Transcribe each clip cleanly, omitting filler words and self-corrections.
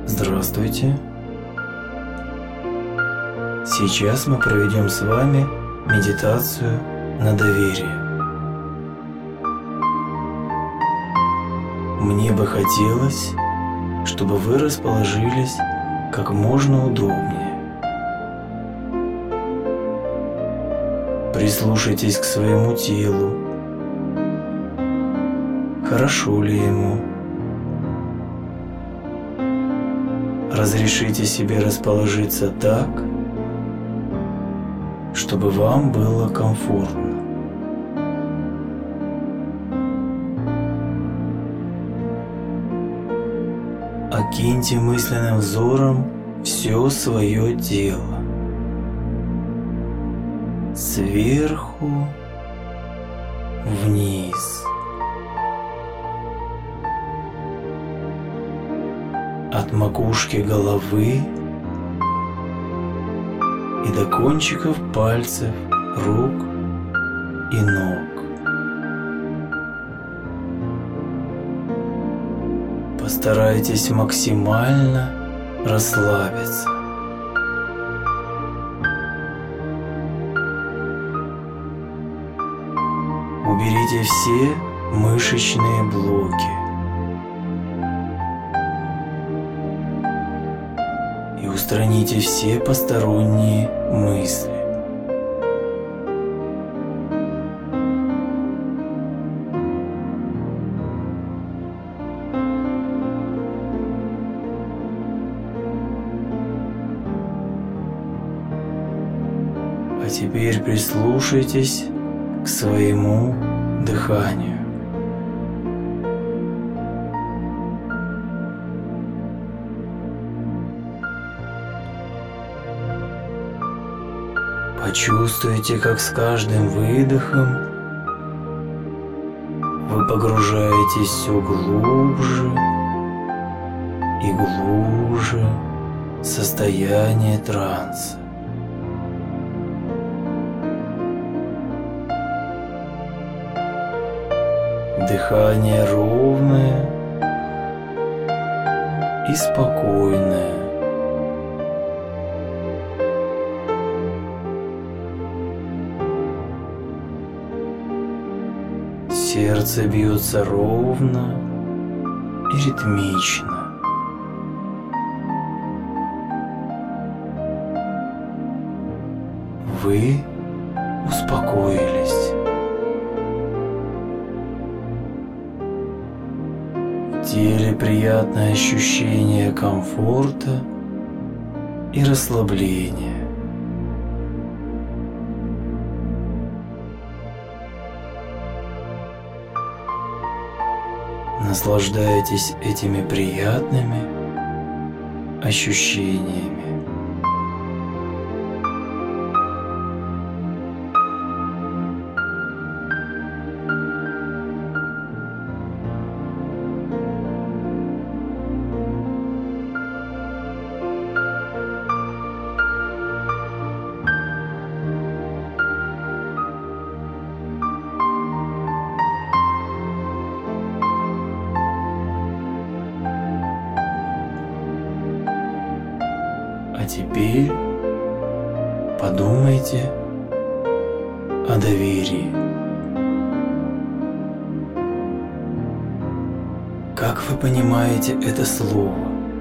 Здравствуйте! Сейчас мы проведем с вами медитацию на доверие. Мне бы хотелось, чтобы вы расположились как можно удобнее. Прислушайтесь к своему телу. Хорошо ли ему? Разрешите себе расположиться так, чтобы вам было комфортно. Окиньте мысленным взором все свое тело. Сверху вниз. От макушки головы и до кончиков пальцев рук и ног. Постарайтесь максимально расслабиться. Уберите все мышечные блоки. И устраните все посторонние мысли. А теперь прислушайтесь к своему дыханию. Почувствуйте, как с каждым выдохом вы погружаетесь все глубже и глубже в состояние транса. Дыхание ровное и спокойное. Сердце бьется ровно и ритмично. Вы успокоились. В теле приятное ощущение комфорта и расслабления. Наслаждайтесь этими приятными ощущениями. А теперь подумайте о доверии. Как вы понимаете это слово?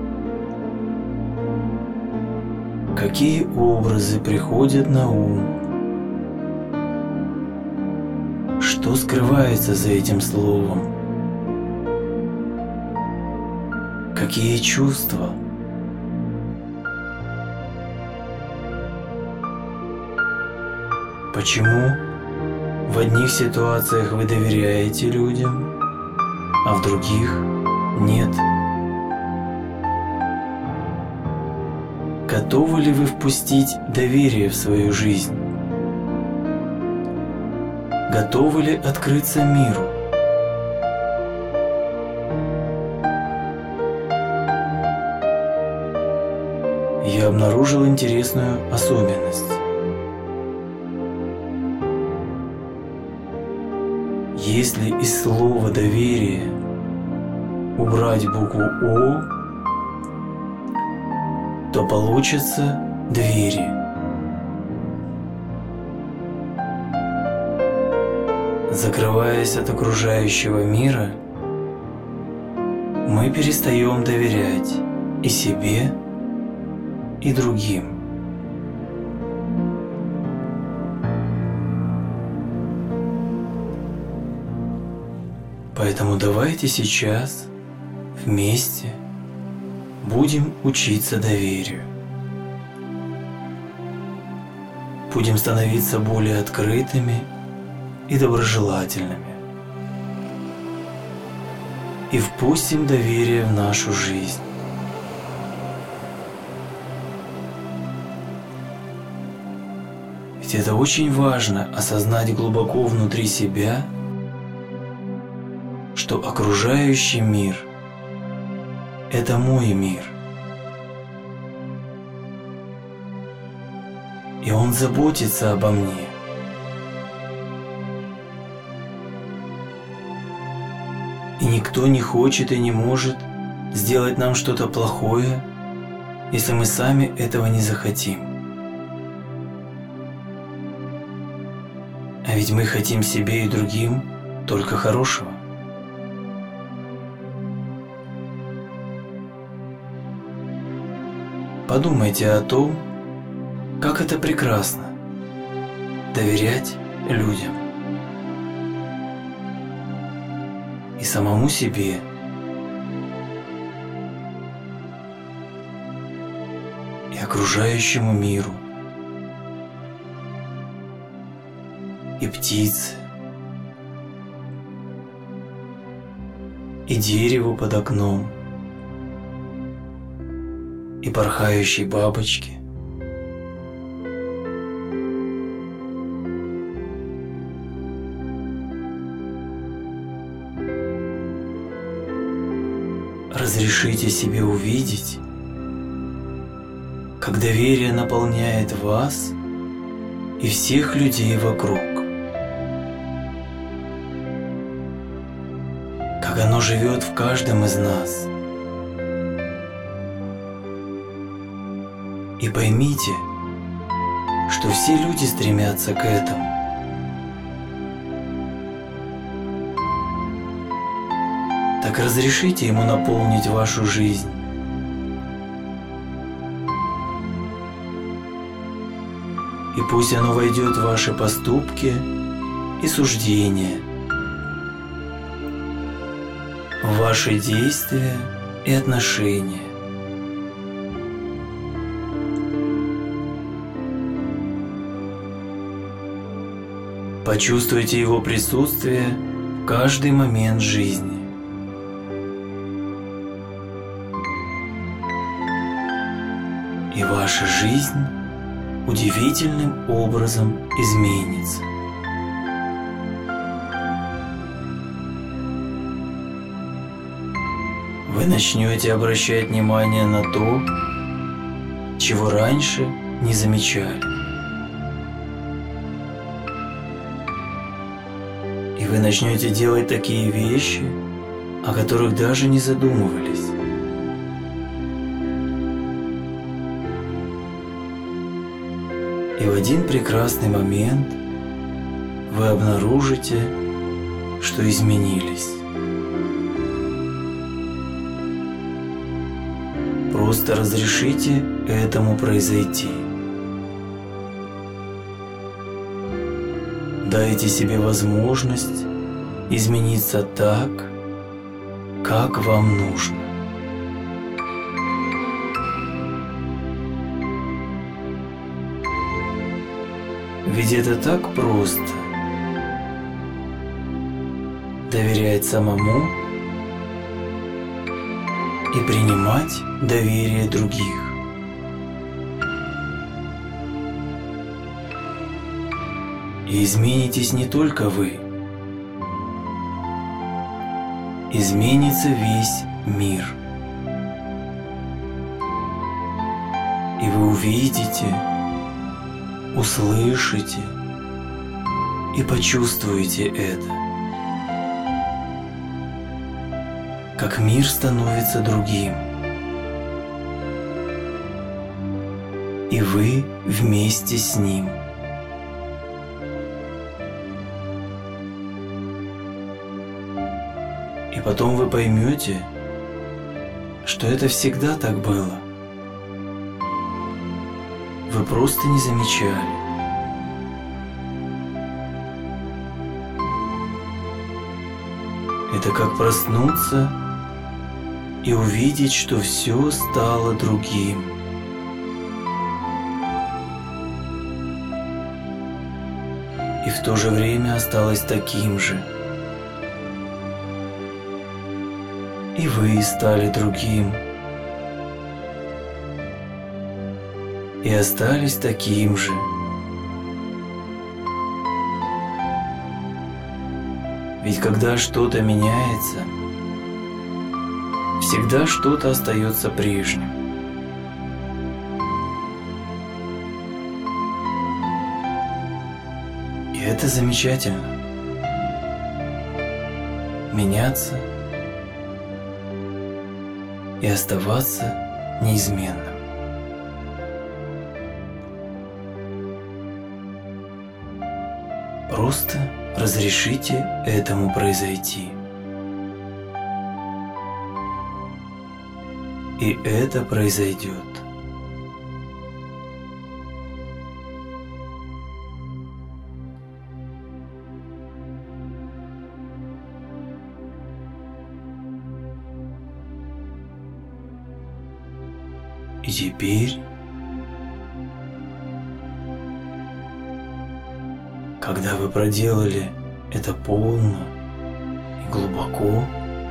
Какие образы приходят на ум? Что скрывается за этим словом? Какие чувства? Почему в одних ситуациях вы доверяете людям, а в других нет? Готовы ли вы впустить доверие в свою жизнь? Готовы ли открыться миру? Я обнаружил интересную особенность. Если из слова «доверие» убрать букву «О», то получатся двери. Закрываясь от окружающего мира, мы перестаем доверять и себе, и другим. Поэтому давайте сейчас вместе будем учиться доверию. Будем становиться более открытыми и доброжелательными. И впустим доверие в нашу жизнь. Ведь это очень важно осознать глубоко внутри себя, что окружающий мир – это мой мир. И он заботится обо мне. И никто не хочет и не может сделать нам что-то плохое, если мы сами этого не захотим. А ведь мы хотим себе и другим только хорошего. Подумайте о том, как это прекрасно – доверять людям и самому себе. И окружающему миру, и птице, и дереву под окном, и порхающей бабочке. Разрешите себе увидеть, как доверие наполняет вас и всех людей вокруг, как оно живет в каждом из нас. И поймите, что все люди стремятся к этому. Так разрешите ему наполнить вашу жизнь. И пусть оно войдет в ваши поступки и суждения, в ваши действия и отношения. Почувствуйте его присутствие в каждый момент жизни. И ваша жизнь удивительным образом изменится. Вы начнете обращать внимание на то, чего раньше не замечали. И вы начнете делать такие вещи, о которых даже не задумывались. И в один прекрасный момент вы обнаружите, что изменились. Просто разрешите этому произойти. Дайте себе возможность измениться так, как вам нужно. Ведь это так просто – доверять самому и принимать доверие других. И изменитесь не только вы, изменится весь мир. И вы увидите, услышите и почувствуете это, как мир становится другим, и вы вместе с Ним. И потом вы поймете, что это всегда так было. Вы просто не замечали. Это как проснуться и увидеть, что все стало другим. И в то же время осталось таким же. И вы стали другим. И остались таким же. Ведь когда что-то меняется, всегда что-то остается прежним. И это замечательно. Меняться и оставаться неизменным. Просто разрешите этому произойти. И это произойдет. И теперь, когда вы проделали это полно и глубоко,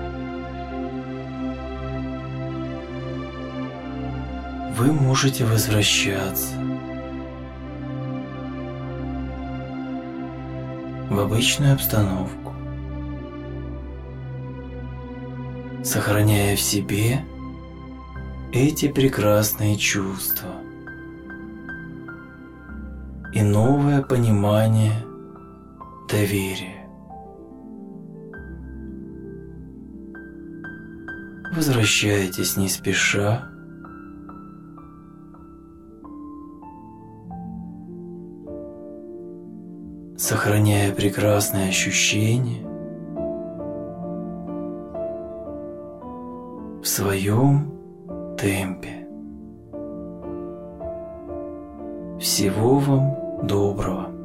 вы можете возвращаться в обычную обстановку, сохраняя в себе эти прекрасные чувства и новое понимание доверия. Возвращайтесь не спеша, сохраняя прекрасные ощущения в своем темпе. Всего вам доброго.